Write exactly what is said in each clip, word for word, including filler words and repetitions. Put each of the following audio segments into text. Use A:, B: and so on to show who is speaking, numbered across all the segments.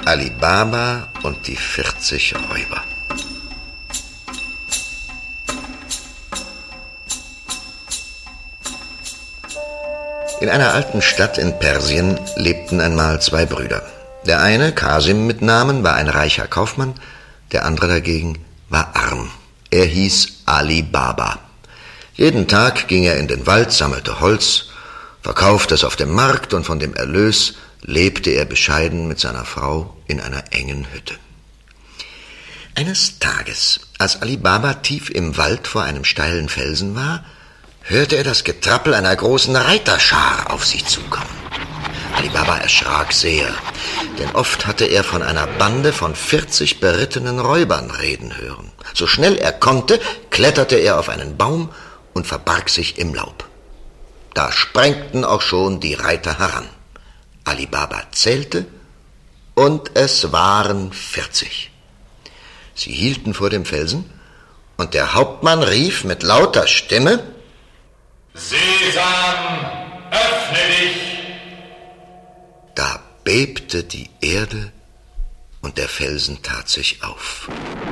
A: Ali Baba und die vierzig Räuber. In einer alten Stadt in Persien lebten einmal zwei Brüder. Der eine, Kasim mit Namen, war ein reicher Kaufmann, der andere dagegen war arm. Er hieß Ali Baba. Jeden Tag ging er in den Wald, sammelte Holz, verkaufte es auf dem Markt und von dem Erlös lebte er bescheiden mit seiner Frau in einer engen Hütte. Eines Tages, als Ali Baba tief im Wald vor einem steilen Felsen war, hörte er das Getrappel einer großen Reiterschar auf sich zukommen. Ali Baba erschrak sehr, denn oft hatte er von einer Bande von vierzig berittenen Räubern reden hören. So schnell er konnte, kletterte er auf einen Baum und verbarg sich im Laub. Da sprengten auch schon die Reiter heran. Ali Baba zählte, und es waren vierzig. Sie hielten vor dem Felsen, und der Hauptmann rief mit lauter Stimme:
B: Sesam, öffne dich!
A: Da bebte die Erde, und der Felsen tat sich auf.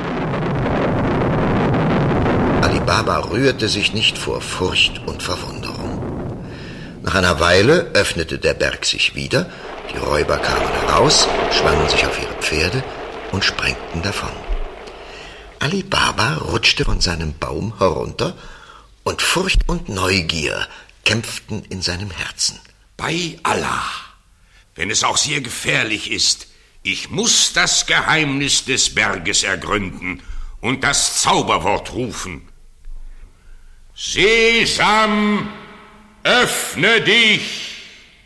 A: Ali Baba rührte sich nicht vor Furcht und Verwunderung. Nach einer Weile öffnete der Berg sich wieder, die Räuber kamen heraus, schwangen sich auf ihre Pferde und sprengten davon. Ali Baba rutschte von seinem Baum herunter, und Furcht und Neugier kämpften in seinem Herzen.
B: Bei Allah, wenn es auch sehr gefährlich ist, ich muss das Geheimnis des Berges ergründen und das Zauberwort rufen. Sesam, öffne dich!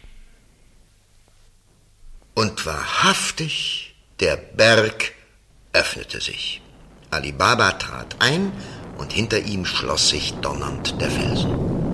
A: Und wahrhaftig, der Berg öffnete sich. Ali Baba trat ein, und hinter ihm schloss sich donnernd der Felsen.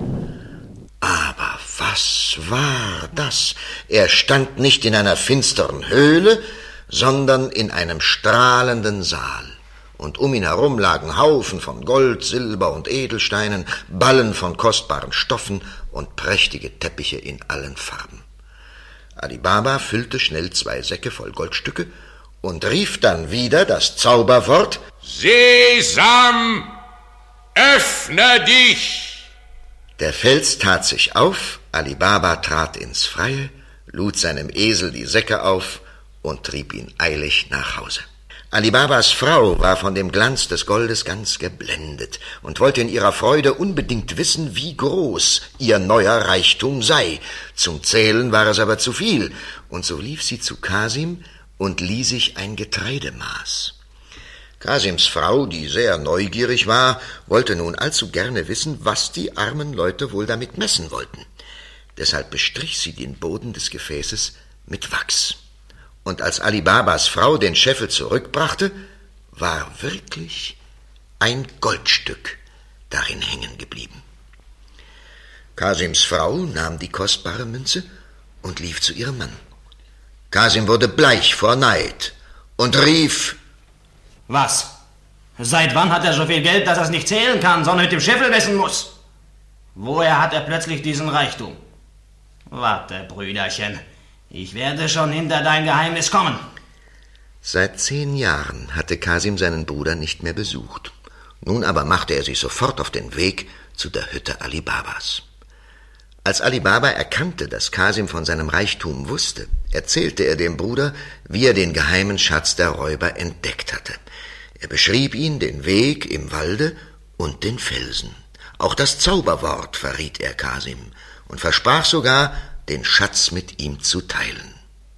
A: Aber was war das? Er stand nicht in einer finsteren Höhle, sondern in einem strahlenden Saal. Und um ihn herum lagen Haufen von Gold, Silber und Edelsteinen, Ballen von kostbaren Stoffen und prächtige Teppiche in allen Farben. Ali Baba füllte schnell zwei Säcke voll Goldstücke und rief dann wieder das Zauberwort:
B: Sesam, öffne dich!
A: Der Fels tat sich auf, Ali Baba trat ins Freie, lud seinem Esel die Säcke auf und trieb ihn eilig nach Hause. Ali Babas Frau war von dem Glanz des Goldes ganz geblendet und wollte in ihrer Freude unbedingt wissen, wie groß ihr neuer Reichtum sei. Zum Zählen war es aber zu viel, und so lief sie zu Kasim und lieh sich ein Getreidemaß. Kasims Frau, die sehr neugierig war, wollte nun allzu gerne wissen, was die armen Leute wohl damit messen wollten. Deshalb bestrich sie den Boden des Gefäßes mit Wachs. Und als Ali Babas Frau den Scheffel zurückbrachte, war wirklich ein Goldstück darin hängen geblieben. Kasims Frau nahm die kostbare Münze und lief zu ihrem Mann. Kasim wurde bleich vor Neid und rief:
C: Was? Seit wann hat er so viel Geld, dass er es nicht zählen kann, sondern mit dem Scheffel messen muss? Woher hat er plötzlich diesen Reichtum? Warte, Brüderchen, ich werde schon hinter dein Geheimnis kommen.
A: Seit zehn Jahren hatte Kasim seinen Bruder nicht mehr besucht. Nun aber machte er sich sofort auf den Weg zu der Hütte Ali Babas. Als Ali Baba erkannte, dass Kasim von seinem Reichtum wusste, erzählte er dem Bruder, wie er den geheimen Schatz der Räuber entdeckt hatte. Er beschrieb ihn, den Weg im Walde und den Felsen. Auch das Zauberwort verriet er Kasim und versprach sogar, den Schatz mit ihm zu teilen.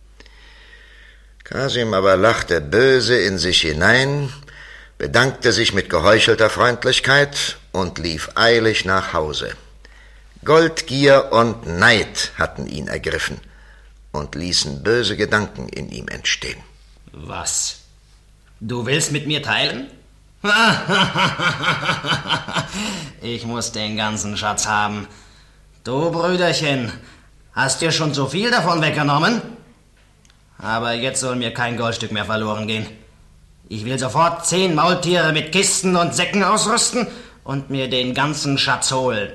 A: Kasim aber lachte böse in sich hinein, bedankte sich mit geheuchelter Freundlichkeit und lief eilig nach Hause. Goldgier und Neid hatten ihn ergriffen und ließen böse Gedanken in ihm entstehen.
C: Was? Du willst mit mir teilen? Ich muss den ganzen Schatz haben. Du, Brüderchen, hast dir schon so viel davon weggenommen? Aber jetzt soll mir kein Goldstück mehr verloren gehen. Ich will sofort zehn Maultiere mit Kisten und Säcken ausrüsten und mir den ganzen Schatz holen.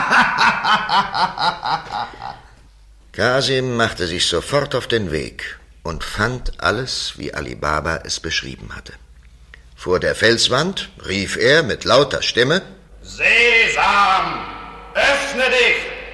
A: Kasim machte sich sofort auf den Weg und fand alles, wie Ali Baba es beschrieben hatte. Vor der Felswand rief er mit lauter Stimme:
B: Sesam, öffne dich!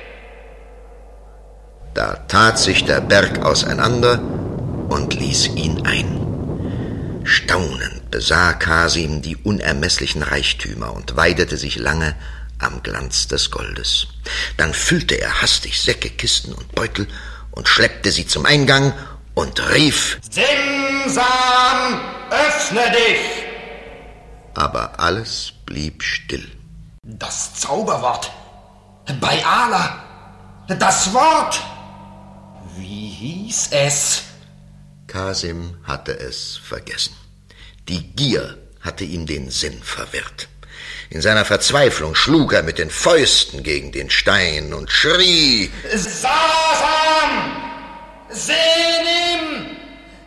A: Da tat sich der Berg auseinander und ließ ihn ein. Staunend besah Kasim die unermesslichen Reichtümer und weidete sich lange am Glanz des Goldes. Dann füllte er hastig Säcke, Kisten und Beutel und schleppte sie zum Eingang und rief:
B: Simsam, öffne dich!
A: Aber alles blieb still.
D: Das Zauberwort. Bei Allah. Das Wort. Wie hieß es?
A: Kasim hatte es vergessen. Die Gier hatte ihm den Sinn verwirrt. In seiner Verzweiflung schlug er mit den Fäusten gegen den Stein und schrie:
D: Sasam! Senim!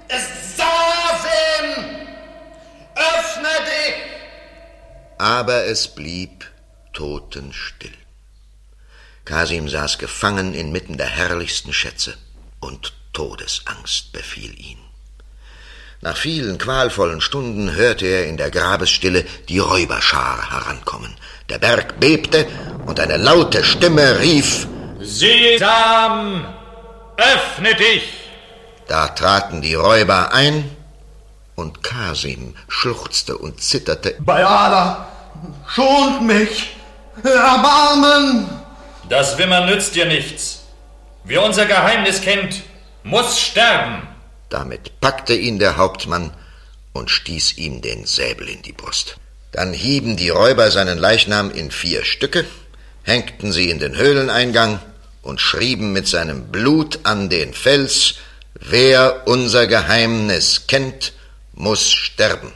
D: Sasim! Öffne dich!
A: Aber es blieb totenstill. Kasim saß gefangen inmitten der herrlichsten Schätze, und Todesangst befiel ihn. Nach vielen qualvollen Stunden hörte er in der Grabesstille die Räuberschar herankommen. Der Berg bebte, und eine laute Stimme rief:
E: Sesam, öffne dich!
A: Da traten die Räuber ein, und Kasim schluchzte und zitterte:
D: Bei Allah, schont mich! Erbarmen!
E: Das Wimmern nützt dir nichts. Wer unser Geheimnis kennt, muss sterben.
A: Damit packte ihn der Hauptmann und stieß ihm den Säbel in die Brust. Dann hieben die Räuber seinen Leichnam in vier Stücke, hängten sie in den Höhleneingang und schrieben mit seinem Blut an den Fels: Wer unser Geheimnis kennt, muss sterben.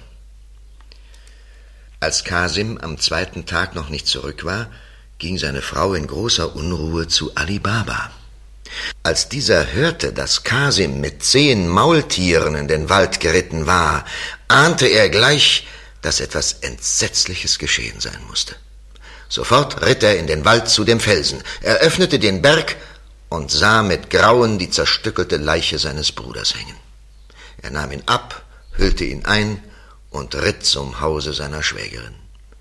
A: Als Kasim am zweiten Tag noch nicht zurück war, ging seine Frau in großer Unruhe zu Ali Baba. Als dieser hörte, dass Kasim mit zehn Maultieren in den Wald geritten war, ahnte er gleich, dass etwas Entsetzliches geschehen sein musste. Sofort ritt er in den Wald zu dem Felsen. Er öffnete den Berg und sah mit Grauen die zerstückelte Leiche seines Bruders hängen. Er nahm ihn ab, hüllte ihn ein und ritt zum Hause seiner Schwägerin.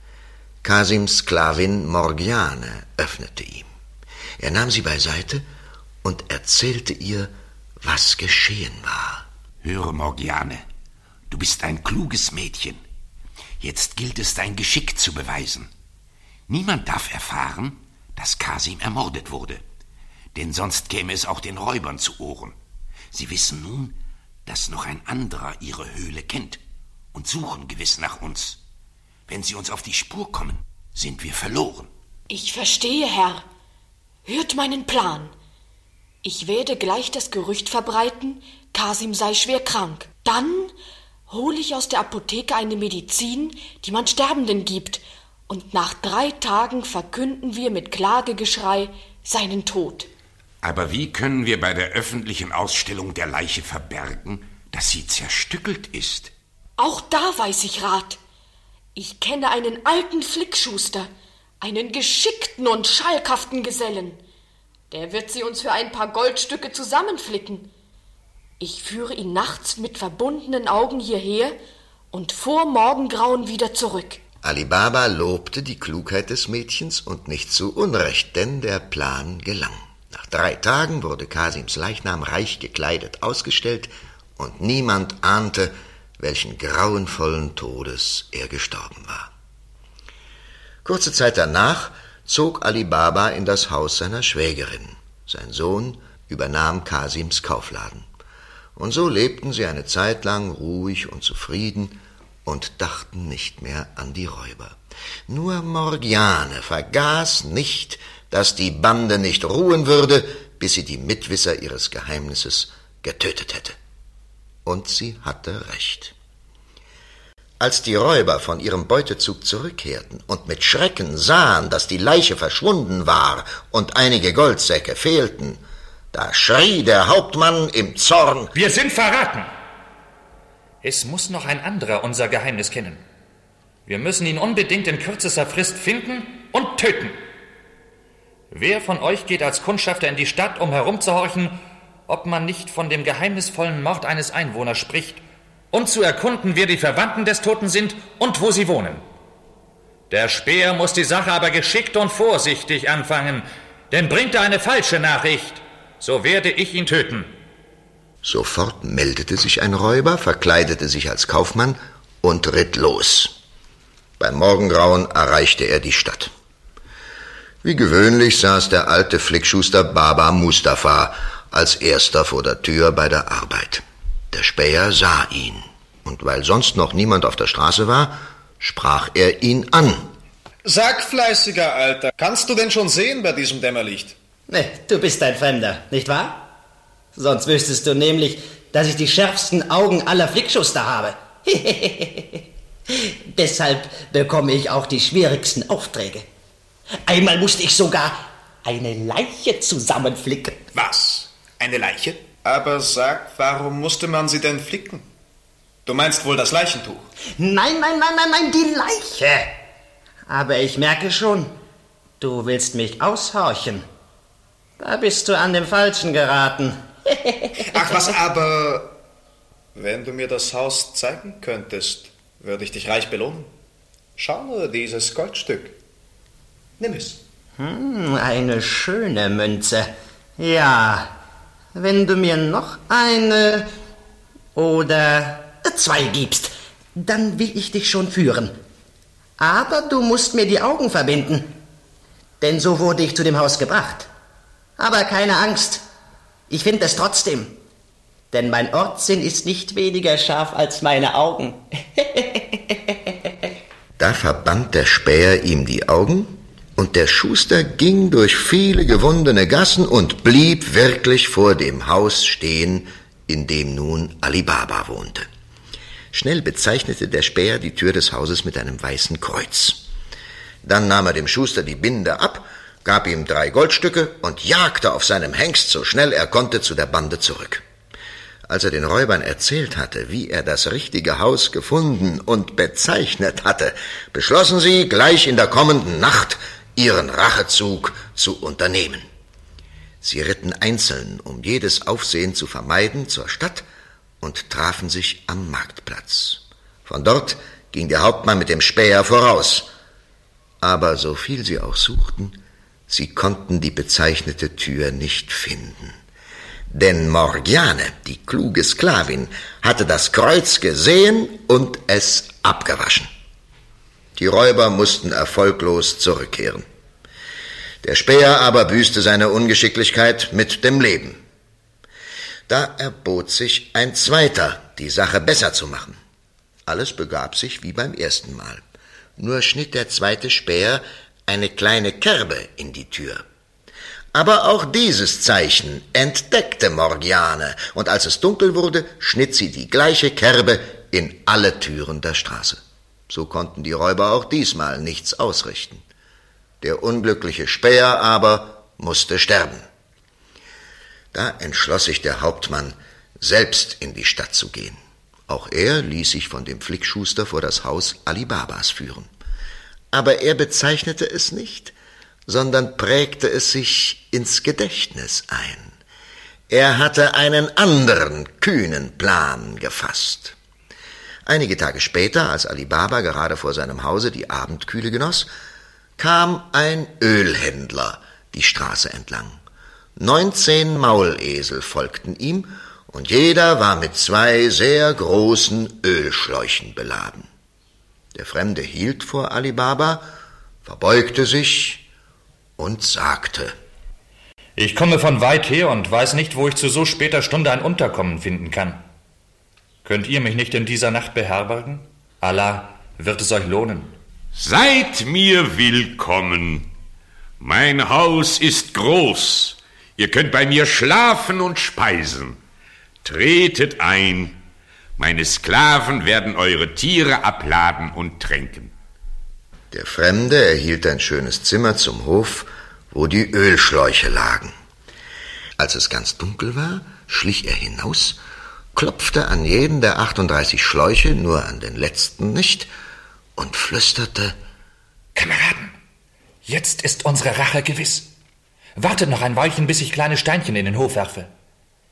A: Kasims Sklavin Morgiane öffnete ihm. Er nahm sie beiseite und erzählte ihr, was geschehen war.
B: Höre, Morgiane, du bist ein kluges Mädchen. Jetzt gilt es, dein Geschick zu beweisen. Niemand darf erfahren, dass Kasim ermordet wurde, denn sonst käme es auch den Räubern zu Ohren. Sie wissen nun, dass noch ein anderer ihre Höhle kennt und suchen gewiss nach uns. Wenn sie uns auf die Spur kommen, sind wir verloren.
F: Ich verstehe, Herr. Hört meinen Plan. Ich werde gleich das Gerücht verbreiten, Kasim sei schwer krank. Dann hole ich aus der Apotheke eine Medizin, die man Sterbenden gibt, und nach drei Tagen verkünden wir mit Klagegeschrei seinen Tod.
B: Aber wie können wir bei der öffentlichen Ausstellung der Leiche verbergen, dass sie zerstückelt ist?
F: Auch da weiß ich Rat. Ich kenne einen alten Flickschuster, einen geschickten und schalkhaften Gesellen. Der wird sie uns für ein paar Goldstücke zusammenflicken. Ich führe ihn nachts mit verbundenen Augen hierher und vor Morgengrauen wieder zurück.
A: Ali Baba lobte die Klugheit des Mädchens und nicht zu Unrecht, denn der Plan gelang. Nach drei Tagen wurde Kasims Leichnam reich gekleidet ausgestellt und niemand ahnte, welchen grauenvollen Todes er gestorben war. Kurze Zeit danach zog Ali Baba in das Haus seiner Schwägerin. Sein Sohn übernahm Kasims Kaufladen. Und so lebten sie eine Zeit lang ruhig und zufrieden und dachten nicht mehr an die Räuber. Nur Morgiane vergaß nicht, dass die Bande nicht ruhen würde, bis sie die Mitwisser ihres Geheimnisses getötet hätte. Und sie hatte recht. Als die Räuber von ihrem Beutezug zurückkehrten und mit Schrecken sahen, dass die Leiche verschwunden war und einige Goldsäcke fehlten, da schrie der Hauptmann im Zorn:
E: Wir sind verraten! Es muss noch ein anderer unser Geheimnis kennen. Wir müssen ihn unbedingt in kürzester Frist finden und töten. Wer von euch geht als Kundschafter in die Stadt, um herumzuhorchen, ob man nicht von dem geheimnisvollen Mord eines Einwohners spricht und zu erkunden, wer die Verwandten des Toten sind und wo sie wohnen. Der Späher muss die Sache aber geschickt und vorsichtig anfangen, denn bringt er eine falsche Nachricht, so werde ich ihn töten.
A: Sofort meldete sich ein Räuber, verkleidete sich als Kaufmann und ritt los. Beim Morgengrauen erreichte er die Stadt. Wie gewöhnlich saß der alte Flickschuster Baba Mustafa als erster vor der Tür bei der Arbeit. Der Späher sah ihn, und weil sonst noch niemand auf der Straße war, sprach er ihn an.
G: Sag, fleißiger Alter, kannst du denn schon sehen bei diesem Dämmerlicht?
C: Ne, du bist ein Fremder, nicht wahr? Sonst wüsstest du nämlich, dass ich die schärfsten Augen aller Flickschuster habe. Deshalb bekomme ich auch die schwierigsten Aufträge. Einmal musste ich sogar eine Leiche zusammenflicken.
G: Was? Eine Leiche? Aber sag, warum musste man sie denn flicken? Du meinst wohl das Leichentuch?
C: Nein, nein, nein, nein, nein, die Leiche. Aber ich merke schon, du willst mich aushorchen. Da bist du an den Falschen geraten.
G: Ach was, aber wenn du mir das Haus zeigen könntest, würde ich dich reich belohnen. Schau nur dieses Goldstück. Nimm es.
C: Hm, eine schöne Münze. Ja, wenn du mir noch eine oder zwei gibst, dann will ich dich schon führen. Aber du musst mir die Augen verbinden, denn so wurde ich zu dem Haus gebracht. Aber keine Angst, ich finde es trotzdem, denn mein Ortssinn ist nicht weniger scharf als meine Augen.
A: Da verband der Späher ihm die Augen, und der Schuster ging durch viele gewundene Gassen und blieb wirklich vor dem Haus stehen, in dem nun Ali Baba wohnte. Schnell bezeichnete der Späher die Tür des Hauses mit einem weißen Kreuz. Dann nahm er dem Schuster die Binde ab, gab ihm drei Goldstücke und jagte auf seinem Hengst, so schnell er konnte, zu der Bande zurück. Als er den Räubern erzählt hatte, wie er das richtige Haus gefunden und bezeichnet hatte, beschlossen sie, gleich in der kommenden Nacht ihren Rachezug zu unternehmen. Sie ritten einzeln, um jedes Aufsehen zu vermeiden, zur Stadt und trafen sich am Marktplatz. Von dort ging der Hauptmann mit dem Späher voraus. Aber so viel sie auch suchten, sie konnten die bezeichnete Tür nicht finden. Denn Morgiane, die kluge Sklavin, hatte das Kreuz gesehen und es abgewaschen. Die Räuber mussten erfolglos zurückkehren. Der Späher aber büßte seine Ungeschicklichkeit mit dem Leben. Da erbot sich ein zweiter, die Sache besser zu machen. Alles begab sich wie beim ersten Mal. Nur schnitt der zweite Späher eine kleine Kerbe in die Tür. Aber auch dieses Zeichen entdeckte Morgiane, und als es dunkel wurde, schnitt sie die gleiche Kerbe in alle Türen der Straße. So konnten die Räuber auch diesmal nichts ausrichten. Der unglückliche Späher aber musste sterben. Da entschloss sich der Hauptmann, selbst in die Stadt zu gehen. Auch er ließ sich von dem Flickschuster vor das Haus Ali Babas führen. Aber er bezeichnete es nicht, sondern prägte es sich ins Gedächtnis ein. Er hatte einen anderen, kühnen Plan gefasst. Einige Tage später, als Ali Baba gerade vor seinem Hause die Abendkühle genoss, kam ein Ölhändler die Straße entlang. Neunzehn Maulesel folgten ihm, und jeder war mit zwei sehr großen Ölschläuchen beladen. Der Fremde hielt vor Ali Baba, verbeugte sich und sagte:
E: Ich komme von weit her und weiß nicht, wo ich zu so später Stunde ein Unterkommen finden kann. Könnt ihr mich nicht in dieser Nacht beherbergen? Allah wird es euch lohnen.
B: Seid mir willkommen. Mein Haus ist groß. Ihr könnt bei mir schlafen und speisen. Tretet ein. Meine Sklaven werden eure Tiere abladen und tränken.
A: Der Fremde erhielt ein schönes Zimmer zum Hof, wo die Ölschläuche lagen. Als es ganz dunkel war, schlich er hinaus, klopfte an jeden der achtunddreißig Schläuche, nur an den letzten nicht, und flüsterte:
E: Kameraden, jetzt ist unsere Rache gewiss. Wartet noch ein Weilchen, bis ich kleine Steinchen in den Hof werfe.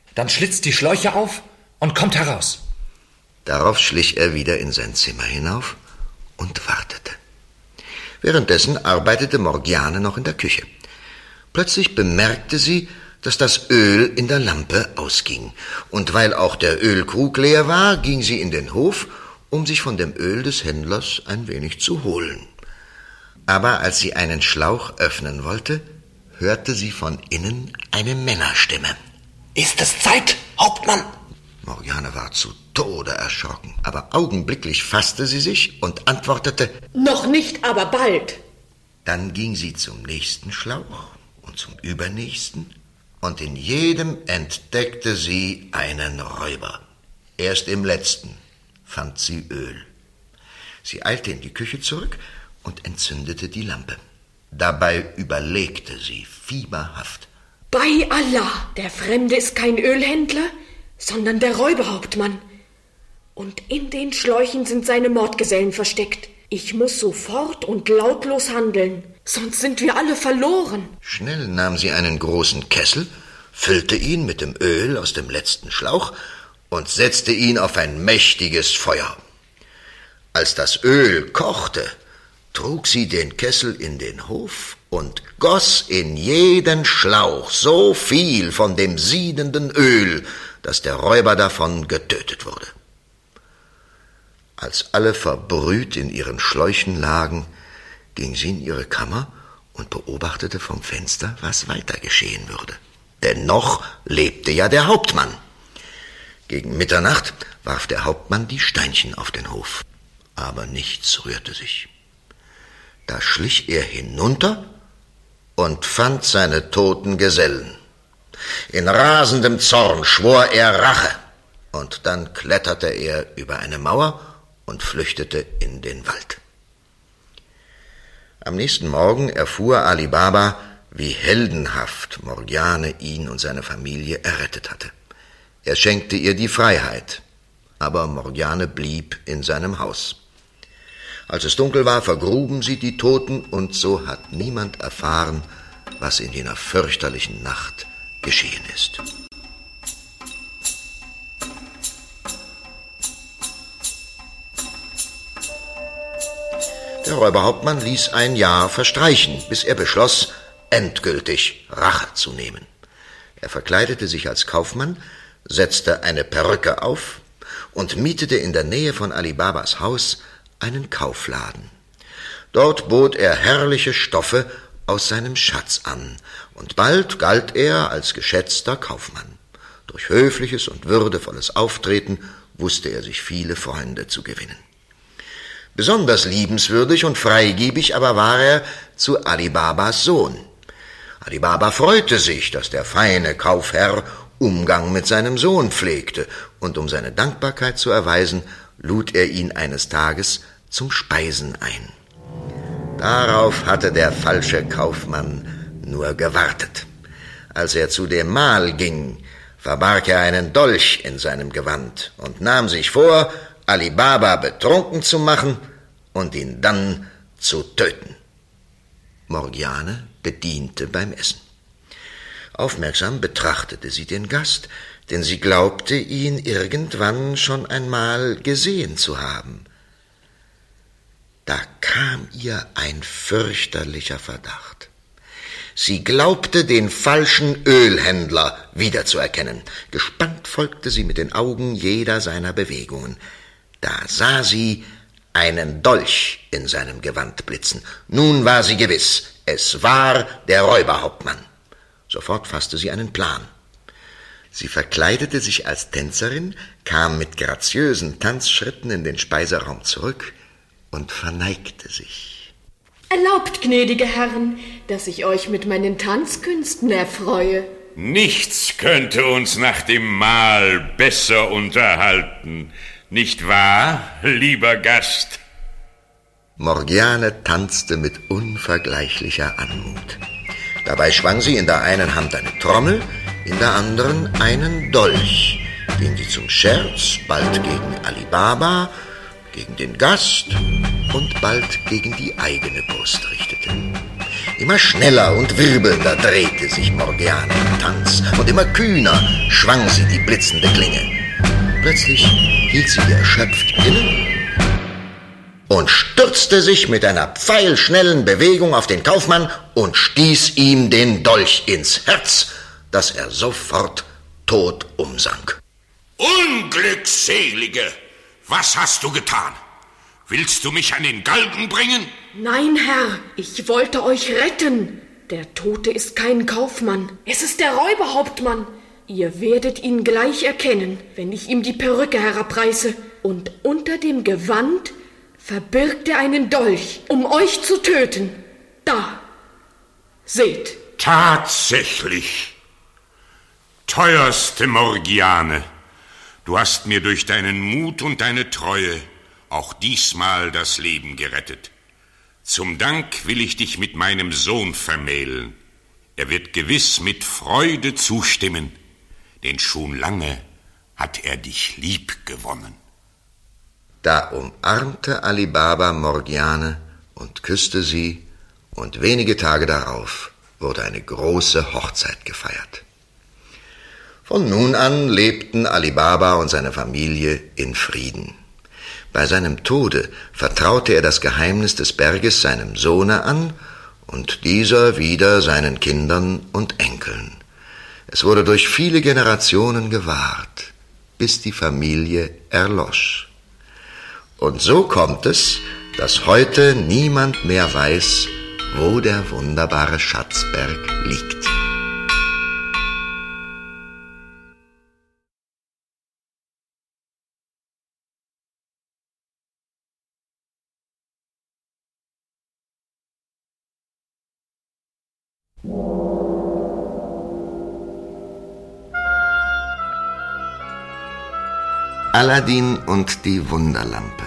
E: Dann schlitzt die Schläuche auf und kommt heraus.
A: Darauf schlich er wieder in sein Zimmer hinauf und wartete. Währenddessen arbeitete Morgiane noch in der Küche. Plötzlich bemerkte sie, dass das Öl in der Lampe ausging. Und weil auch der Ölkrug leer war, ging sie in den Hof, um sich von dem Öl des Händlers ein wenig zu holen. Aber als sie einen Schlauch öffnen wollte, hörte sie von innen eine Männerstimme.
D: Ist es Zeit, Hauptmann?
A: Morgiane war zu Tode erschrocken, aber augenblicklich fasste sie sich und antwortete:
F: Noch nicht, aber bald.
A: Dann ging sie zum nächsten Schlauch und zum übernächsten, und in jedem entdeckte sie einen Räuber. Erst im letzten fand sie Öl. Sie eilte in die Küche zurück und entzündete die Lampe. Dabei überlegte sie fieberhaft.
F: Bei Allah, der Fremde ist kein Ölhändler, sondern der Räuberhauptmann. Und in den Schläuchen sind seine Mordgesellen versteckt. Ich muss sofort und lautlos handeln, sonst sind wir alle verloren.
A: Schnell nahm sie einen großen Kessel, füllte ihn mit dem Öl aus dem letzten Schlauch und setzte ihn auf ein mächtiges Feuer. Als das Öl kochte, trug sie den Kessel in den Hof und goss in jeden Schlauch so viel von dem siedenden Öl, dass der Räuber davon getötet wurde. Als alle verbrüht in ihren Schläuchen lagen, ging sie in ihre Kammer und beobachtete vom Fenster, was weiter geschehen würde. Denn noch lebte ja der Hauptmann. Gegen Mitternacht warf der Hauptmann die Steinchen auf den Hof, aber nichts rührte sich. Da schlich er hinunter und fand seine toten Gesellen. In rasendem Zorn schwor er Rache, und dann kletterte er über eine Mauer und flüchtete in den Wald. Am nächsten Morgen erfuhr Ali Baba, wie heldenhaft Morgiane ihn und seine Familie errettet hatte. Er schenkte ihr die Freiheit, aber Morgiane blieb in seinem Haus. Als es dunkel war, vergruben sie die Toten, und so hat niemand erfahren, was in jener fürchterlichen Nacht geschehen ist. Der Räuberhauptmann ließ ein Jahr verstreichen, bis er beschloss, endgültig Rache zu nehmen. Er verkleidete sich als Kaufmann, setzte eine Perücke auf und mietete in der Nähe von Ali Babas Haus einen Kaufladen. Dort bot er herrliche Stoffe aus seinem Schatz an, und bald galt er als geschätzter Kaufmann. Durch höfliches und würdevolles Auftreten wusste er sich viele Freunde zu gewinnen. Besonders liebenswürdig und freigebig aber war er zu Ali Babas Sohn. Ali Baba freute sich, dass der feine Kaufherr Umgang mit seinem Sohn pflegte, und um seine Dankbarkeit zu erweisen, lud er ihn eines Tages zum Speisen ein. Darauf hatte der falsche Kaufmann nur gewartet. Als er zu dem Mahl ging, verbarg er einen Dolch in seinem Gewand und nahm sich vor, Ali Baba betrunken zu machen und ihn dann zu töten. Morgiane bediente beim Essen. Aufmerksam betrachtete sie den Gast, denn sie glaubte, ihn irgendwann schon einmal gesehen zu haben. Da kam ihr ein fürchterlicher Verdacht. Sie glaubte, den falschen Ölhändler wiederzuerkennen. Gespannt folgte sie mit den Augen jeder seiner Bewegungen. Da sah sie einen Dolch in seinem Gewand blitzen. Nun war sie gewiss, es war der Räuberhauptmann. Sofort fasste sie einen Plan. Sie verkleidete sich als Tänzerin, kam mit graziösen Tanzschritten in den Speiseraum zurück und verneigte sich.
F: Erlaubt, gnädige Herren, dass ich euch mit meinen Tanzkünsten erfreue.
H: Nichts könnte uns nach dem Mahl besser unterhalten. Nicht wahr, lieber Gast?
A: Morgiane tanzte mit unvergleichlicher Anmut. Dabei schwang sie in der einen Hand eine Trommel, in der anderen einen Dolch, den sie zum Scherz bald gegen Ali Baba, gegen den Gast und bald gegen die eigene Brust richtete. Immer schneller und wirbelnder drehte sich Morgiane im Tanz und immer kühner schwang sie die blitzende Klinge. Plötzlich hielt sie erschöpft inne und stürzte sich mit einer pfeilschnellen Bewegung auf den Kaufmann und stieß ihm den Dolch ins Herz, dass er sofort tot umsank.
B: Unglückselige! Was hast du getan? Willst du mich an den Galgen bringen?
F: Nein, Herr, ich wollte euch retten. Der Tote ist kein Kaufmann. Es ist der Räuberhauptmann. Ihr werdet ihn gleich erkennen, wenn ich ihm die Perücke herabreiße. Und unter dem Gewand verbirgt er einen Dolch, um euch zu töten. Da, seht.
B: Tatsächlich. Teuerste Morgiane, du hast mir durch deinen Mut und deine Treue auch diesmal das Leben gerettet. Zum Dank will ich dich mit meinem Sohn vermählen. Er wird gewiss mit Freude zustimmen, denn schon lange hat er dich lieb gewonnen.
A: Da umarmte Ali Baba Morgiane und küsste sie, und wenige Tage darauf wurde eine große Hochzeit gefeiert. Von nun an lebten Ali Baba und seine Familie in Frieden. Bei seinem Tode vertraute er das Geheimnis des Berges seinem Sohne an und dieser wieder seinen Kindern und Enkeln. Es wurde durch viele Generationen gewahrt, bis die Familie erlosch. Und so kommt es, dass heute niemand mehr weiß, wo der wunderbare Schatzberg liegt. Aladdin und die Wunderlampe.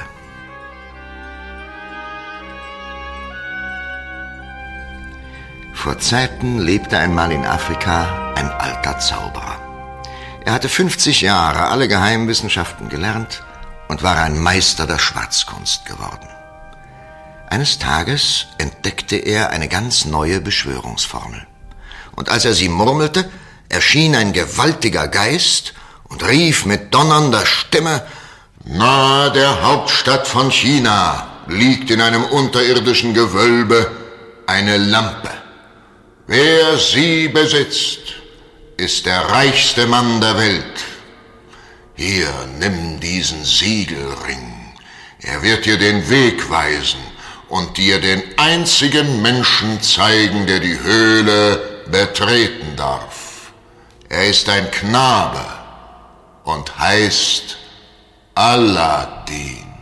A: Vor Zeiten lebte einmal in Afrika ein alter Zauberer. Er hatte fünfzig Jahre alle Geheimwissenschaften gelernt und war ein Meister der Schwarzkunst geworden. Eines Tages entdeckte er eine ganz neue Beschwörungsformel. Und als er sie murmelte, erschien ein gewaltiger Geist und rief mit donnernder Stimme: Nahe der Hauptstadt von China liegt in einem unterirdischen Gewölbe eine Lampe. Wer sie besitzt, ist der reichste Mann der Welt. Hier, nimm diesen Siegelring. Er wird dir den Weg weisen und dir den einzigen Menschen zeigen, der die Höhle betreten darf. Er ist ein Knabe und heißt Aladdin.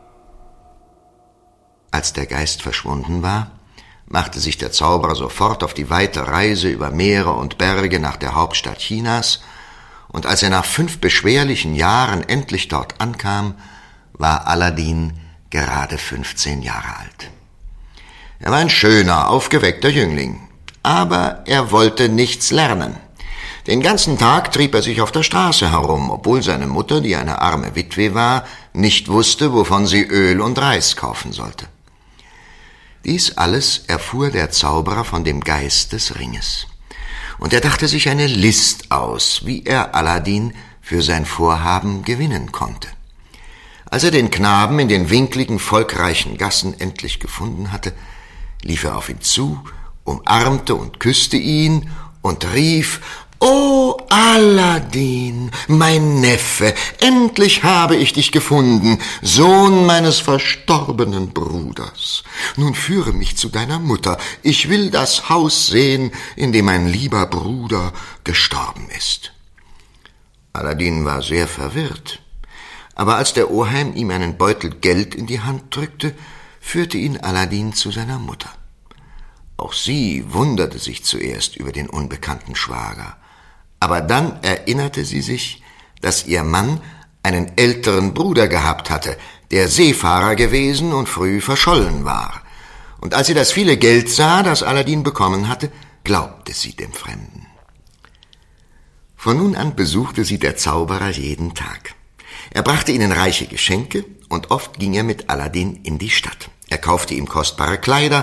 A: Als der Geist verschwunden war, machte sich der Zauberer sofort auf die weite Reise über Meere und Berge nach der Hauptstadt Chinas, und als er nach fünf beschwerlichen Jahren endlich dort ankam, war Aladdin gerade fünfzehn Jahre alt. Er war ein schöner, aufgeweckter Jüngling, aber er wollte nichts lernen. Den ganzen Tag trieb er sich auf der Straße herum, obwohl seine Mutter, die eine arme Witwe war, nicht wusste, wovon sie Öl und Reis kaufen sollte. Dies alles erfuhr der Zauberer von dem Geist des Ringes. Und er dachte sich eine List aus, wie er Aladdin für sein Vorhaben gewinnen konnte. Als er den Knaben in den winkligen, volkreichen Gassen endlich gefunden hatte, lief er auf ihn zu, umarmte und küsste ihn und rief: »O Aladdin, mein Neffe, endlich habe ich dich gefunden, Sohn meines verstorbenen Bruders. Nun führe mich zu deiner Mutter. Ich will das Haus sehen, in dem mein lieber Bruder gestorben ist.« Aladdin war sehr verwirrt, aber als der Oheim ihm einen Beutel Geld in die Hand drückte, führte ihn Aladdin zu seiner Mutter. Auch sie wunderte sich zuerst über den unbekannten Schwager. Aber dann erinnerte sie sich, dass ihr Mann einen älteren Bruder gehabt hatte, der Seefahrer gewesen und früh verschollen war. Und als sie das viele Geld sah, das Aladdin bekommen hatte, glaubte sie dem Fremden. Von nun an besuchte sie der Zauberer jeden Tag. Er brachte ihnen reiche Geschenke und oft ging er mit Aladdin in die Stadt. Er kaufte ihm kostbare Kleider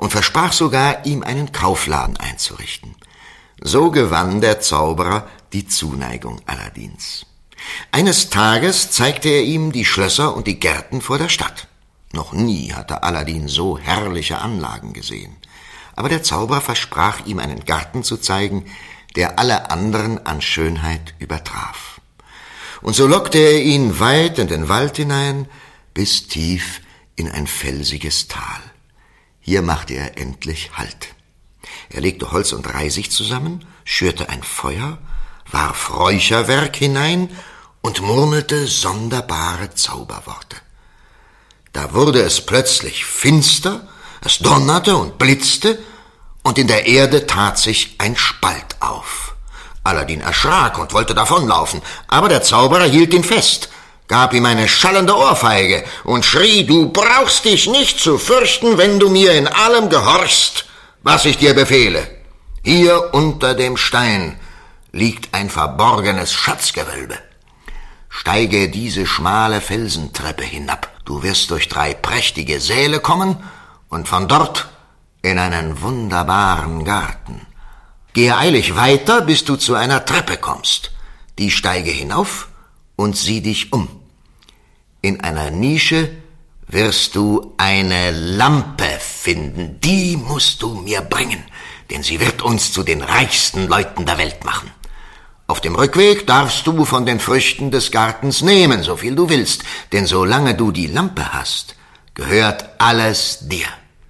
A: und versprach sogar, ihm einen Kaufladen einzurichten. So gewann der Zauberer die Zuneigung Aladins. Eines Tages zeigte er ihm die Schlösser und die Gärten vor der Stadt. Noch nie hatte Aladin so herrliche Anlagen gesehen. Aber der Zauberer versprach ihm einen Garten zu zeigen, der alle anderen an Schönheit übertraf. Und so lockte er ihn weit in den Wald hinein, bis tief in ein felsiges Tal. Hier machte er endlich Halt. Er legte Holz und Reisig zusammen, schürte ein Feuer, warf Räucherwerk hinein und murmelte sonderbare Zauberworte. Da wurde es plötzlich finster, es donnerte und blitzte, und in der Erde tat sich ein Spalt auf. Aladin erschrak und wollte davonlaufen, aber der Zauberer hielt ihn fest, gab ihm eine schallende Ohrfeige und schrie: »Du brauchst dich nicht zu fürchten, wenn du mir in allem gehorchst, was ich dir befehle. Hier unter dem Stein liegt ein verborgenes Schatzgewölbe. Steige diese schmale Felsentreppe hinab. Du wirst durch drei prächtige Säle kommen und von dort in einen wunderbaren Garten. Gehe eilig weiter, bis du zu einer Treppe kommst. Die steige hinauf und sieh dich um. In einer Nische wirst du eine Lampe finden. Die musst du mir bringen, denn sie wird uns zu den reichsten Leuten der Welt machen. Auf dem Rückweg darfst du von den Früchten des Gartens nehmen, so viel du willst, denn solange du die Lampe hast, gehört alles dir.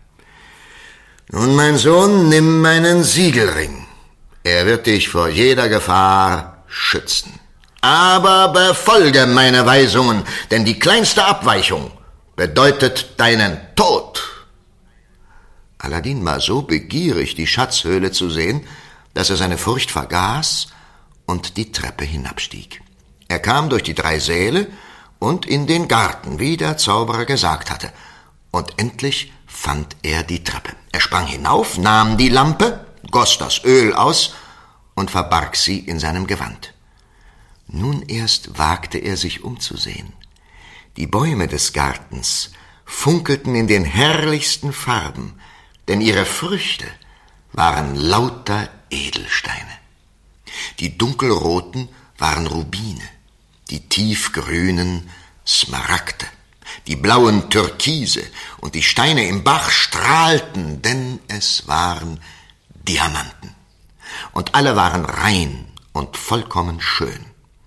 A: Nun, mein Sohn, nimm meinen Siegelring. Er wird dich vor jeder Gefahr schützen. Aber befolge meine Weisungen, denn die kleinste Abweichung bedeutet deinen Tod.« Aladin war so begierig, die Schatzhöhle zu sehen, dass er seine Furcht vergaß und die Treppe hinabstieg. Er kam durch die drei Säle und in den Garten, wie der Zauberer gesagt hatte, und endlich fand er die Treppe. Er sprang hinauf, nahm die Lampe, goss das Öl aus und verbarg sie in seinem Gewand. Nun erst wagte er sich umzusehen. Die Bäume des Gartens funkelten in den herrlichsten Farben, denn ihre Früchte waren lauter Edelsteine. Die dunkelroten waren Rubine, die tiefgrünen Smaragde, die blauen Türkise und die Steine im Bach strahlten, denn es waren Diamanten. Und alle waren rein und vollkommen schön.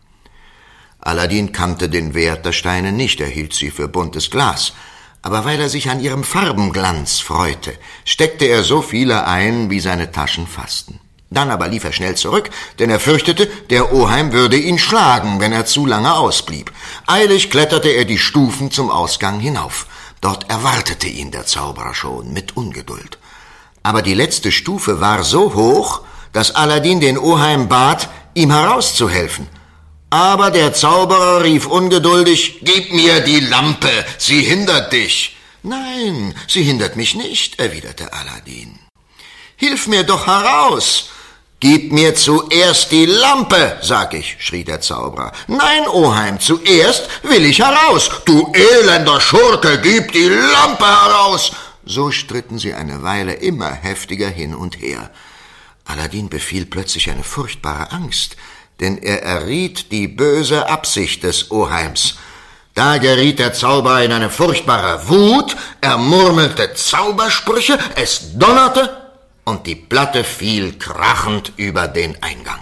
A: Aladin kannte den Wert der Steine nicht, er hielt sie für buntes Glas, aber weil er sich an ihrem Farbenglanz freute, steckte er so viele ein, wie seine Taschen fassten. Dann aber lief er schnell zurück, denn er fürchtete, der Oheim würde ihn schlagen, wenn er zu lange ausblieb. Eilig kletterte er die Stufen zum Ausgang hinauf. Dort erwartete ihn der Zauberer schon mit Ungeduld. Aber die letzte Stufe war so hoch, dass Aladin den Oheim bat, ihm herauszuhelfen. Aber der Zauberer rief ungeduldig: »Gib mir die Lampe, sie hindert dich.« »Nein, sie hindert mich nicht«, erwiderte Aladin. »Hilf mir doch heraus!« »Gib mir zuerst die Lampe, sag ich«, schrie der Zauberer. »Nein, Oheim, zuerst will ich heraus. Du elender Schurke, gib die Lampe heraus!« So stritten sie eine Weile immer heftiger hin und her. Aladin befiel plötzlich eine furchtbare Angst, denn er erriet die böse Absicht des Oheims. Da geriet der Zauberer in eine furchtbare Wut, er murmelte Zaubersprüche, es donnerte, und die Platte fiel krachend über den Eingang.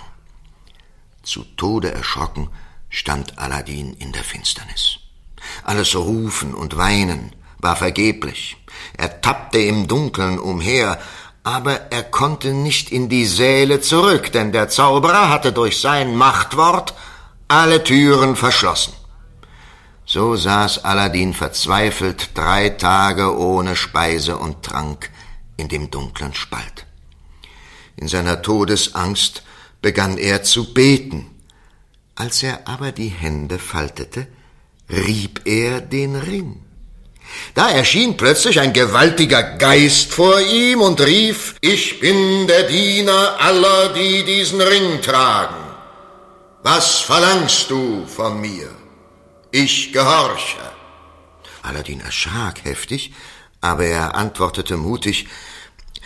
A: Zu Tode erschrocken stand Aladin in der Finsternis. Alles Rufen und Weinen war vergeblich. Er tappte im Dunkeln umher, aber er konnte nicht in die Säle zurück, denn der Zauberer hatte durch sein Machtwort alle Türen verschlossen. So saß Aladin verzweifelt drei Tage ohne Speise und Trank in dem dunklen Spalt. In seiner Todesangst begann er zu beten. Als er aber die Hände faltete, rieb er den Ring. Da erschien plötzlich ein gewaltiger Geist vor ihm und rief: »Ich bin der Diener aller, die diesen Ring tragen. Was verlangst du von mir? Ich gehorche.« Aladin erschrak heftig, aber er antwortete mutig: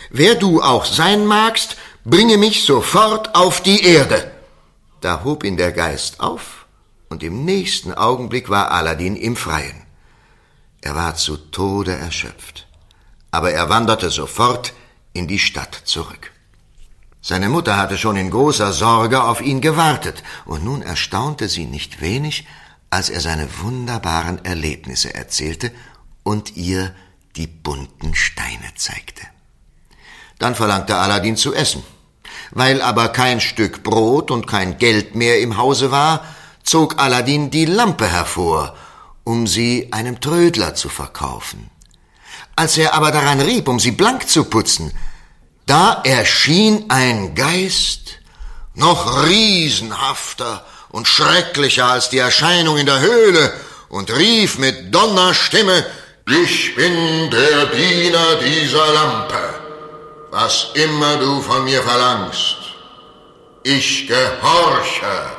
A: »Wer du auch sein magst, bringe mich sofort auf die Erde.« Da hob ihn der Geist auf, und im nächsten Augenblick war Aladdin im Freien. Er war zu Tode erschöpft, aber er wanderte sofort in die Stadt zurück. Seine Mutter hatte schon in großer Sorge auf ihn gewartet, und nun erstaunte sie nicht wenig, als er seine wunderbaren Erlebnisse erzählte und ihr die bunten Steine zeigte. Dann verlangte Aladdin zu essen. Weil aber kein Stück Brot und kein Geld mehr im Hause war, zog Aladdin die Lampe hervor, um sie einem Trödler zu verkaufen. Als er aber daran rieb, um sie blank zu putzen, da erschien ein Geist, noch riesenhafter und schrecklicher als die Erscheinung in der Höhle, und rief mit Donnerstimme: »Ich bin der Diener dieser Lampe. Was immer du von mir verlangst, ich gehorche.«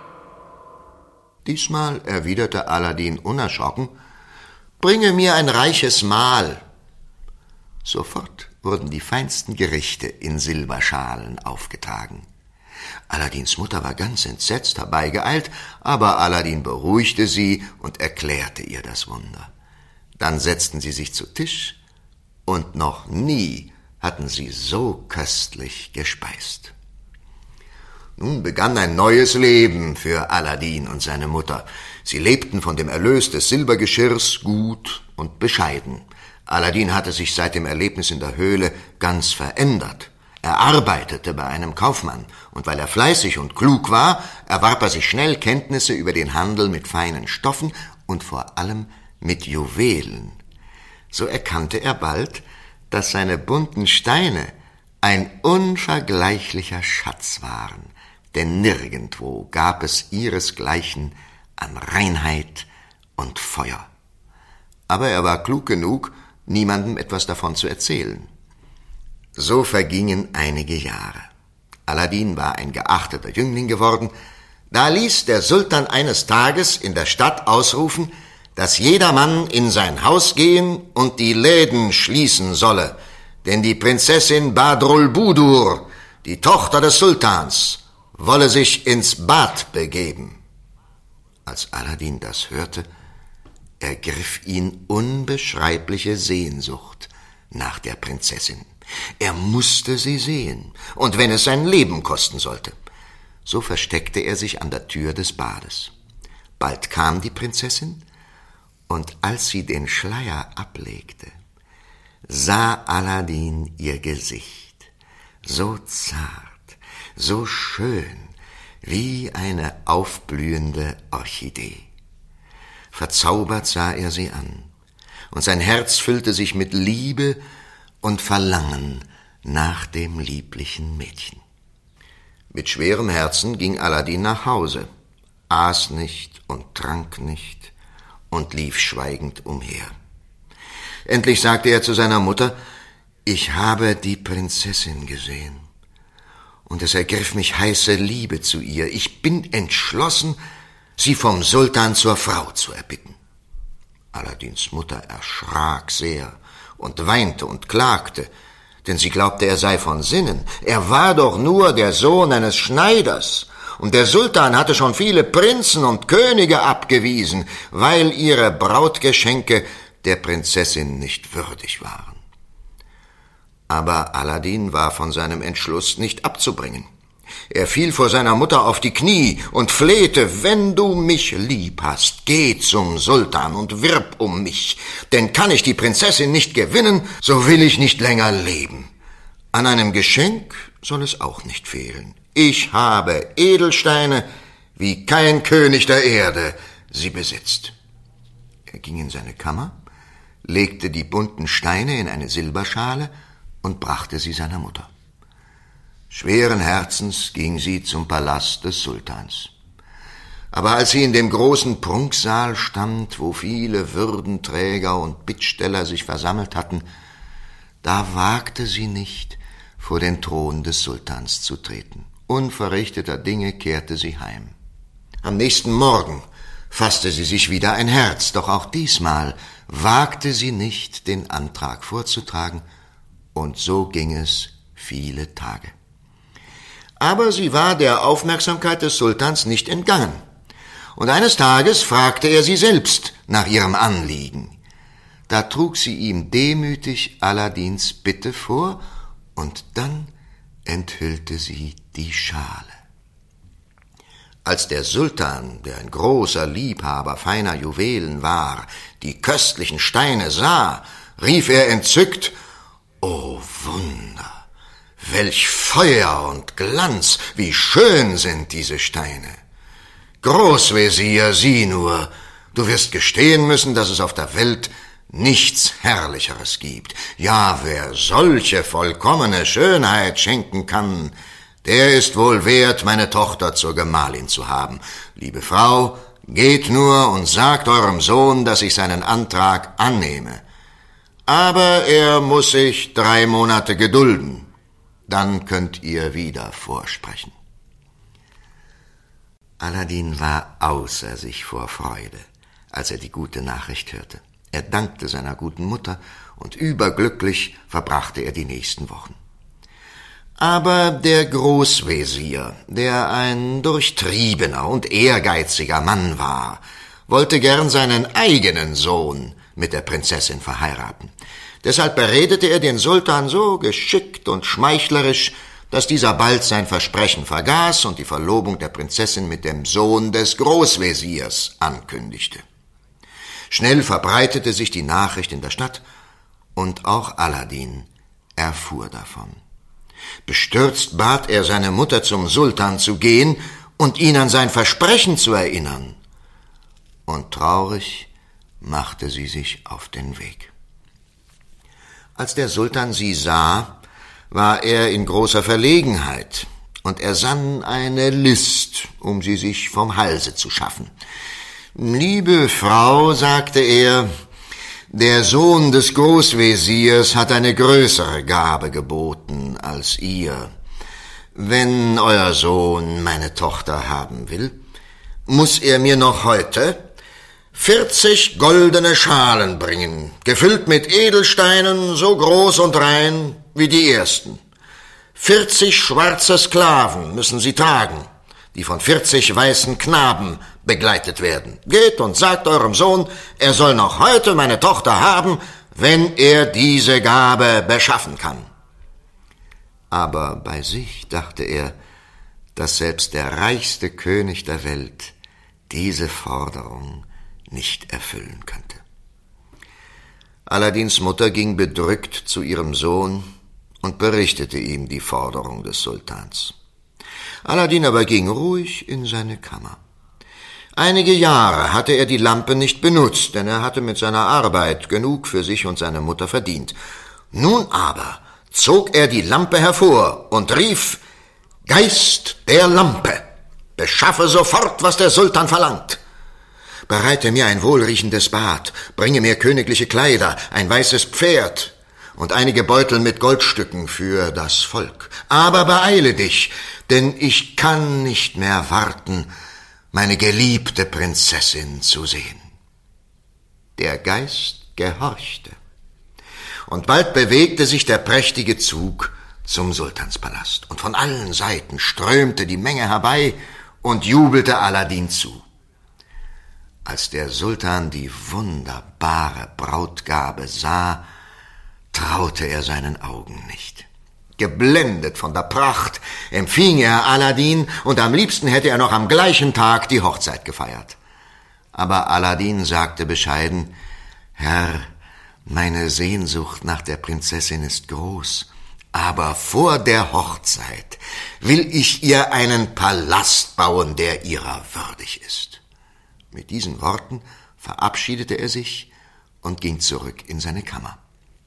A: Diesmal erwiderte Aladdin unerschrocken: »Bringe mir ein reiches Mahl.« Sofort wurden die feinsten Gerichte in Silberschalen aufgetragen. Aladdins Mutter war ganz entsetzt herbeigeeilt, aber Aladdin beruhigte sie und erklärte ihr das Wunder. Dann setzten sie sich zu Tisch, und noch nie hatten sie so köstlich gespeist. Nun begann ein neues Leben für Aladdin und seine Mutter. Sie lebten von dem Erlös des Silbergeschirrs gut und bescheiden. Aladdin hatte sich seit dem Erlebnis in der Höhle ganz verändert. Er arbeitete bei einem Kaufmann, und weil er fleißig und klug war, erwarb er sich schnell Kenntnisse über den Handel mit feinen Stoffen und vor allem mit Juwelen. So erkannte er bald, dass seine bunten Steine ein unvergleichlicher Schatz waren, denn nirgendwo gab es ihresgleichen an Reinheit und Feuer. Aber er war klug genug, niemandem etwas davon zu erzählen. So vergingen einige Jahre. Aladdin war ein geachteter Jüngling geworden. Da ließ der Sultan eines Tages in der Stadt ausrufen, dass jedermann in sein Haus gehen und die Läden schließen solle, denn die Prinzessin Badrul Budur, die Tochter des Sultans, wolle sich ins Bad begeben. Als Aladdin das hörte, ergriff ihn unbeschreibliche Sehnsucht nach der Prinzessin. Er musste sie sehen, und wenn es sein Leben kosten sollte. So versteckte er sich an der Tür des Bades. Bald kam die Prinzessin, und als sie den Schleier ablegte, sah Aladdin ihr Gesicht, so zart, so schön, wie eine aufblühende Orchidee. Verzaubert sah er sie an, und sein Herz füllte sich mit Liebe und Verlangen nach dem lieblichen Mädchen. Mit schwerem Herzen ging Aladdin nach Hause, aß nicht und trank nicht und lief schweigend umher. Endlich sagte er zu seiner Mutter: »Ich habe die Prinzessin gesehen, und es ergriff mich heiße Liebe zu ihr. Ich bin entschlossen, sie vom Sultan zur Frau zu erbitten.« Aladdins Mutter erschrak sehr und weinte und klagte, denn sie glaubte, er sei von Sinnen. Er war doch nur der Sohn eines Schneiders, und der Sultan hatte schon viele Prinzen und Könige abgewiesen, weil ihre Brautgeschenke der Prinzessin nicht würdig waren. Aber Aladdin war von seinem Entschluss nicht abzubringen. Er fiel vor seiner Mutter auf die Knie und flehte: »Wenn du mich lieb hast, geh zum Sultan und wirb um mich, denn kann ich die Prinzessin nicht gewinnen, so will ich nicht länger leben. An einem Geschenk soll es auch nicht fehlen. Ich habe Edelsteine, wie kein König der Erde sie besitzt.« Er ging in seine Kammer, legte die bunten Steine in eine Silberschale und brachte sie seiner Mutter. Schweren Herzens ging sie zum Palast des Sultans. Aber als sie in dem großen Prunksaal stand, wo viele Würdenträger und Bittsteller sich versammelt hatten, da wagte sie nicht, vor den Thron des Sultans zu treten. Unverrichteter Dinge kehrte sie heim. Am nächsten Morgen fasste sie sich wieder ein Herz, doch auch diesmal wagte sie nicht, den Antrag vorzutragen Und so ging es viele Tage. Aber sie war der Aufmerksamkeit des Sultans nicht entgangen. Und eines Tages fragte er sie selbst nach ihrem Anliegen. Da trug sie ihm demütig Aladins Bitte vor, und dann enthüllte sie die Schale. Als der Sultan, der ein großer Liebhaber feiner Juwelen war, die köstlichen Steine sah, rief er entzückt: »O Wunder! Welch Feuer und Glanz, wie schön sind diese Steine! Großwesir, sieh nur, du wirst gestehen müssen, dass es auf der Welt nichts Herrlicheres gibt. Ja, wer solche vollkommene Schönheit schenken kann, der ist wohl wert, meine Tochter zur Gemahlin zu haben. Liebe Frau, geht nur und sagt eurem Sohn, dass ich seinen Antrag annehme. Aber er muss sich drei Monate gedulden. Dann könnt ihr wieder vorsprechen.« Aladin war außer sich vor Freude, als er die gute Nachricht hörte. Er dankte seiner guten Mutter, und überglücklich verbrachte er die nächsten Wochen. Aber der Großwesir, der ein durchtriebener und ehrgeiziger Mann war, wollte gern seinen eigenen Sohn mit der Prinzessin verheiraten. Deshalb beredete er den Sultan so geschickt und schmeichlerisch, dass dieser bald sein Versprechen vergaß und die Verlobung der Prinzessin mit dem Sohn des Großwesirs ankündigte. Schnell verbreitete sich die Nachricht in der Stadt, und auch Aladin erfuhr davon. Bestürzt bat er seine Mutter, zum Sultan zu gehen und ihn an sein Versprechen zu erinnern. Und traurig machte sie sich auf den Weg. Als der Sultan sie sah, war er in großer Verlegenheit, und er sann eine List, um sie sich vom Halse zu schaffen. »Liebe Frau«, sagte er, »der Sohn des Großwesirs hat eine größere Gabe geboten als ihr. Wenn euer Sohn meine Tochter haben will, muss er mir noch heute vierzig goldene Schalen bringen, gefüllt mit Edelsteinen, so groß und rein wie die ersten. Vierzig schwarze Sklaven müssen sie tragen, die von vierzig weißen Knaben begleitet werden. Geht und sagt eurem Sohn, er soll noch heute meine Tochter haben, wenn er diese Gabe beschaffen kann.« Aber bei sich dachte er, dass selbst der reichste König der Welt diese Forderung nicht erfüllen könnte. Aladins Mutter ging bedrückt zu ihrem Sohn und berichtete ihm die Forderung des Sultans. Aladin aber ging ruhig in seine Kammer. Einige Jahre hatte er die Lampe nicht benutzt, denn er hatte mit seiner Arbeit genug für sich und seine Mutter verdient. Nun aber zog er die Lampe hervor und rief: »Geist der Lampe, beschaffe sofort, was der Sultan verlangt. Bereite mir ein wohlriechendes Bad, bringe mir königliche Kleider, ein weißes Pferd und einige Beutel mit Goldstücken für das Volk. Aber beeile dich, denn ich kann nicht mehr warten, meine geliebte Prinzessin zu sehen.« Der Geist gehorchte, und bald bewegte sich der prächtige Zug zum Sultanspalast, und von allen Seiten strömte die Menge herbei und jubelte Aladin zu. Als der Sultan die wunderbare Brautgabe sah, traute er seinen Augen nicht. Geblendet von der Pracht empfing er Aladin, und am liebsten hätte er noch am gleichen Tag die Hochzeit gefeiert. Aber Aladin sagte bescheiden: »Herr, meine Sehnsucht nach der Prinzessin ist groß, aber vor der Hochzeit will ich ihr einen Palast bauen, der ihrer würdig ist.« Mit diesen Worten verabschiedete er sich und ging zurück in seine Kammer.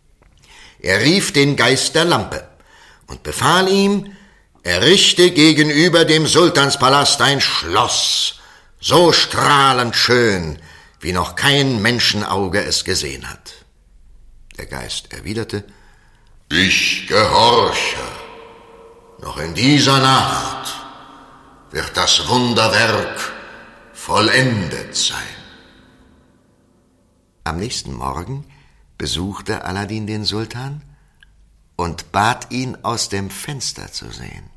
A: Er rief den Geist der Lampe und befahl ihm, errichte gegenüber dem Sultanspalast ein Schloss, so strahlend schön, wie noch kein Menschenauge es gesehen hat. Der Geist erwiderte: »Ich gehorche. Noch in dieser Nacht wird das Wunderwerk vollendet sein.« Am nächsten Morgen besuchte Aladin den Sultan, und bat ihn, aus dem Fenster zu sehen.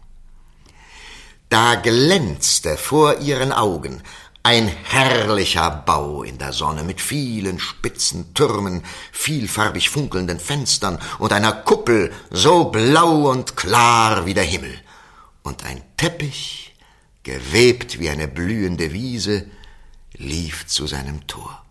A: Da glänzte vor ihren Augen ein herrlicher Bau in der Sonne mit vielen spitzen Türmen, vielfarbig funkelnden Fenstern und einer Kuppel so blau und klar wie der Himmel, und ein Teppich, gewebt wie eine blühende Wiese, lief zu seinem Tor.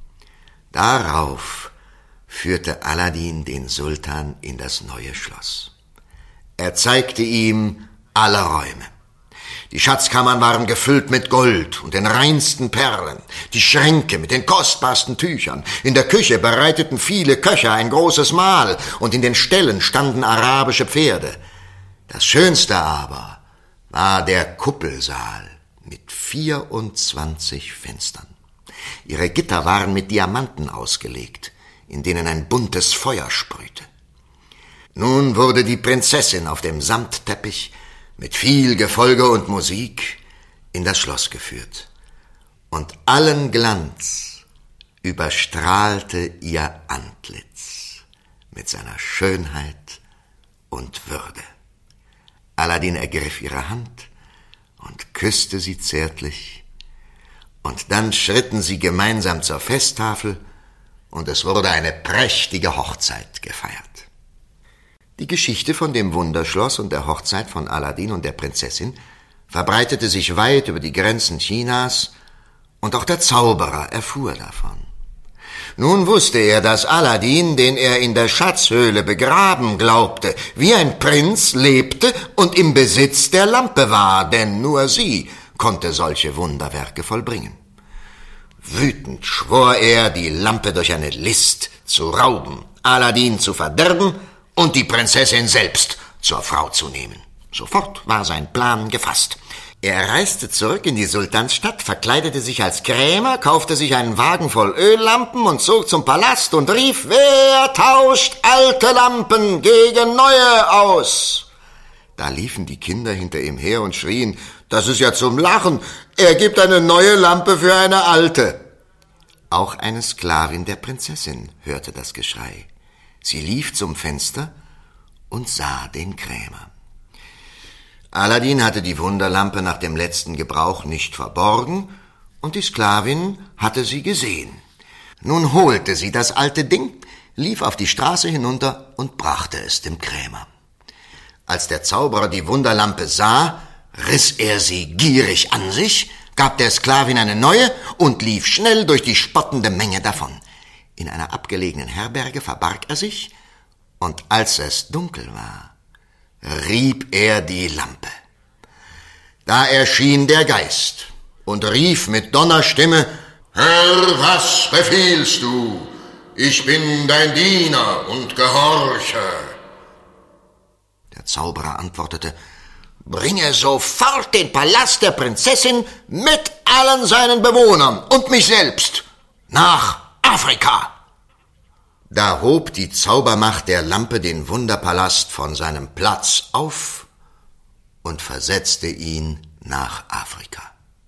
A: Darauf führte Aladdin den Sultan in das neue Schloss. Er zeigte ihm alle Räume. Die Schatzkammern waren gefüllt mit Gold und den reinsten Perlen, die Schränke mit den kostbarsten Tüchern. In der Küche bereiteten viele Köche ein großes Mahl, und in den Ställen standen arabische Pferde. Das Schönste aber war der Kuppelsaal mit vierundzwanzig Fenstern. Ihre Gitter waren mit Diamanten ausgelegt, in denen ein buntes Feuer sprühte. Nun wurde die Prinzessin auf dem Samtteppich mit viel Gefolge und Musik in das Schloss geführt, und allen Glanz überstrahlte ihr Antlitz mit seiner Schönheit und Würde. Aladdin ergriff ihre Hand und küsste sie zärtlich, und dann schritten sie gemeinsam zur Festtafel, und es wurde eine prächtige Hochzeit gefeiert. Die Geschichte von dem Wunderschloss und der Hochzeit von Aladdin und der Prinzessin verbreitete sich weit über die Grenzen Chinas, und auch der Zauberer erfuhr davon. Nun wusste er, dass Aladdin, den er in der Schatzhöhle begraben glaubte, wie ein Prinz lebte und im Besitz der Lampe war, denn nur sie konnte solche Wunderwerke vollbringen. Wütend schwor er, die Lampe durch eine List zu rauben, Aladdin zu verderben und die Prinzessin selbst zur Frau zu nehmen. Sofort war sein Plan gefasst. Er reiste zurück in die Sultansstadt, verkleidete sich als Krämer, kaufte sich einen Wagen voll Öllampen und zog zum Palast und rief: »Wer tauscht alte Lampen gegen neue aus?« Da liefen die Kinder hinter ihm her und schrien: »Das ist ja zum Lachen! Er gibt eine neue Lampe für eine alte!« Auch eine Sklavin der Prinzessin hörte das Geschrei. Sie lief zum Fenster und sah den Krämer. Aladdin hatte die Wunderlampe nach dem letzten Gebrauch nicht verborgen, und die Sklavin hatte sie gesehen. Nun holte sie das alte Ding, lief auf die Straße hinunter und brachte es dem Krämer. Als der Zauberer die Wunderlampe sah, riss er sie gierig an sich, gab der Sklavin eine neue und lief schnell durch die spottende Menge davon. In einer abgelegenen Herberge verbarg er sich, und als es dunkel war, rieb er die Lampe. Da erschien der Geist und rief mit Donnerstimme: »Herr, was befiehlst du? Ich bin dein Diener und gehorche.« Der Zauberer antwortete: »Bringe sofort den Palast der Prinzessin mit allen seinen Bewohnern und mich selbst nach Afrika.« Da hob die Zaubermacht der Lampe den Wunderpalast von seinem Platz auf und versetzte ihn nach Afrika.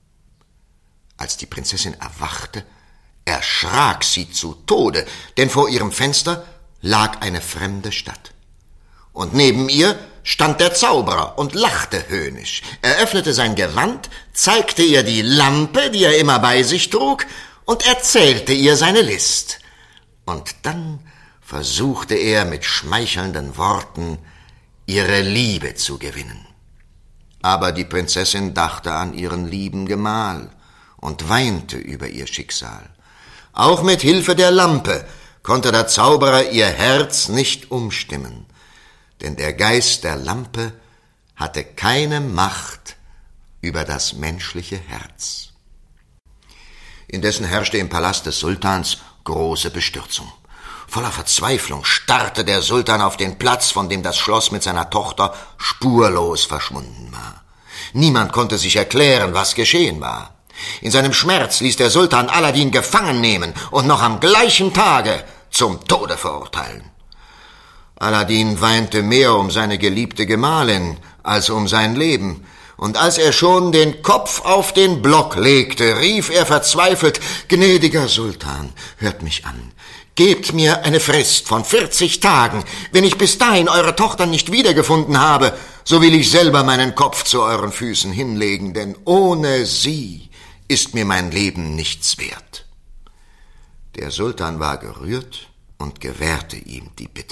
A: Als die Prinzessin erwachte, erschrak sie zu Tode, denn vor ihrem Fenster lag eine fremde Stadt. Und neben ihr stand der Zauberer und lachte höhnisch. Er öffnete sein Gewand, zeigte ihr die Lampe, die er immer bei sich trug, und erzählte ihr seine List. Und dann versuchte er mit schmeichelnden Worten, ihre Liebe zu gewinnen. Aber die Prinzessin dachte an ihren lieben Gemahl und weinte über ihr Schicksal. Auch mit Hilfe der Lampe konnte der Zauberer ihr Herz nicht umstimmen, denn der Geist der Lampe hatte keine Macht über das menschliche Herz. Indessen herrschte im Palast des Sultans große Bestürzung. Voller Verzweiflung starrte der Sultan auf den Platz, von dem das Schloss mit seiner Tochter spurlos verschwunden war. Niemand konnte sich erklären, was geschehen war. In seinem Schmerz ließ der Sultan Aladdin gefangen nehmen und noch am gleichen Tage zum Tode verurteilen. Aladdin weinte mehr um seine geliebte Gemahlin als um sein Leben, und als er schon den Kopf auf den Block legte, rief er verzweifelt: »Gnädiger Sultan, hört mich an. Gebt mir eine Frist von vierzig Tagen. Wenn ich bis dahin eure Tochter nicht wiedergefunden habe, so will ich selber meinen Kopf zu euren Füßen hinlegen, denn ohne sie ist mir mein Leben nichts wert. Der Sultan war gerührt und gewährte ihm die Bitte.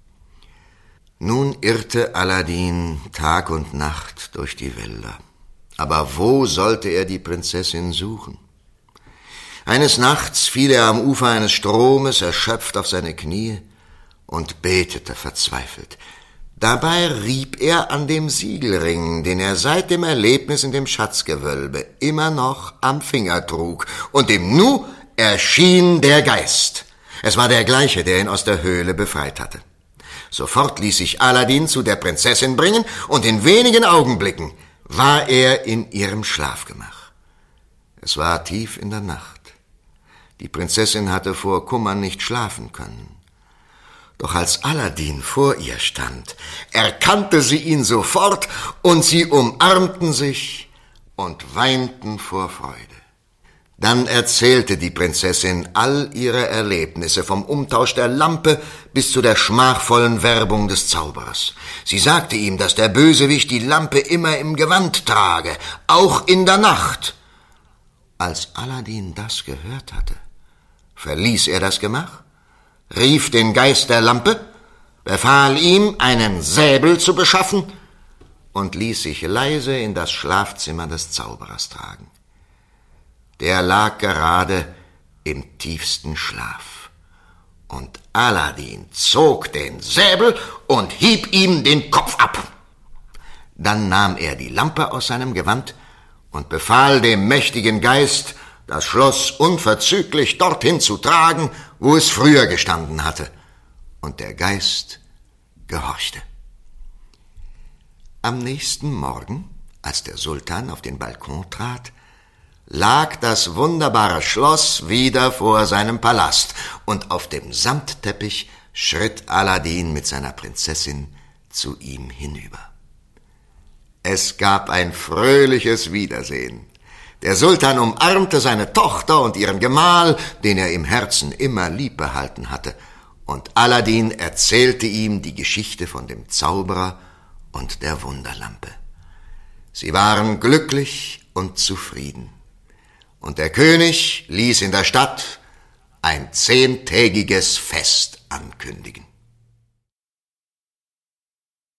A: Nun irrte Aladdin Tag und Nacht durch die Wälder. Aber wo sollte er die Prinzessin suchen? Eines Nachts fiel er am Ufer eines Stromes erschöpft auf seine Knie und betete verzweifelt. Dabei rieb er an dem Siegelring, den er seit dem Erlebnis in dem Schatzgewölbe immer noch am Finger trug, und im Nu erschien der Geist. Es war der gleiche, der ihn aus der Höhle befreit hatte. Sofort ließ sich Aladdin zu der Prinzessin bringen, und in wenigen Augenblicken war er in ihrem Schlafgemach. Es war tief in der Nacht. Die Prinzessin hatte vor Kummer nicht schlafen können. Doch als Aladdin vor ihr stand, erkannte sie ihn sofort, und sie umarmten sich und weinten vor Freude. Dann erzählte die Prinzessin all ihre Erlebnisse, vom Umtausch der Lampe bis zu der schmachvollen Werbung des Zauberers. Sie sagte ihm, dass der Bösewicht die Lampe immer im Gewand trage, auch in der Nacht. Als Aladdin das gehört hatte, verließ er das Gemach, rief den Geist der Lampe, befahl ihm, einen Säbel zu beschaffen und ließ sich leise in das Schlafzimmer des Zauberers tragen. Der lag gerade im tiefsten Schlaf, und Aladdin zog den Säbel und hieb ihm den Kopf ab. Dann nahm er die Lampe aus seinem Gewand und befahl dem mächtigen Geist, das Schloss unverzüglich dorthin zu tragen, wo es früher gestanden hatte. Und der Geist gehorchte. Am nächsten Morgen, als der Sultan auf den Balkon trat, lag das wunderbare Schloss wieder vor seinem Palast, und auf dem Samtteppich schritt Aladdin mit seiner Prinzessin zu ihm hinüber. Es gab ein fröhliches Wiedersehen. Der Sultan umarmte seine Tochter und ihren Gemahl, den er im Herzen immer lieb behalten hatte, und Aladdin erzählte ihm die Geschichte von dem Zauberer und der Wunderlampe. Sie waren glücklich und zufrieden, und der König ließ in der Stadt ein zehntägiges Fest ankündigen.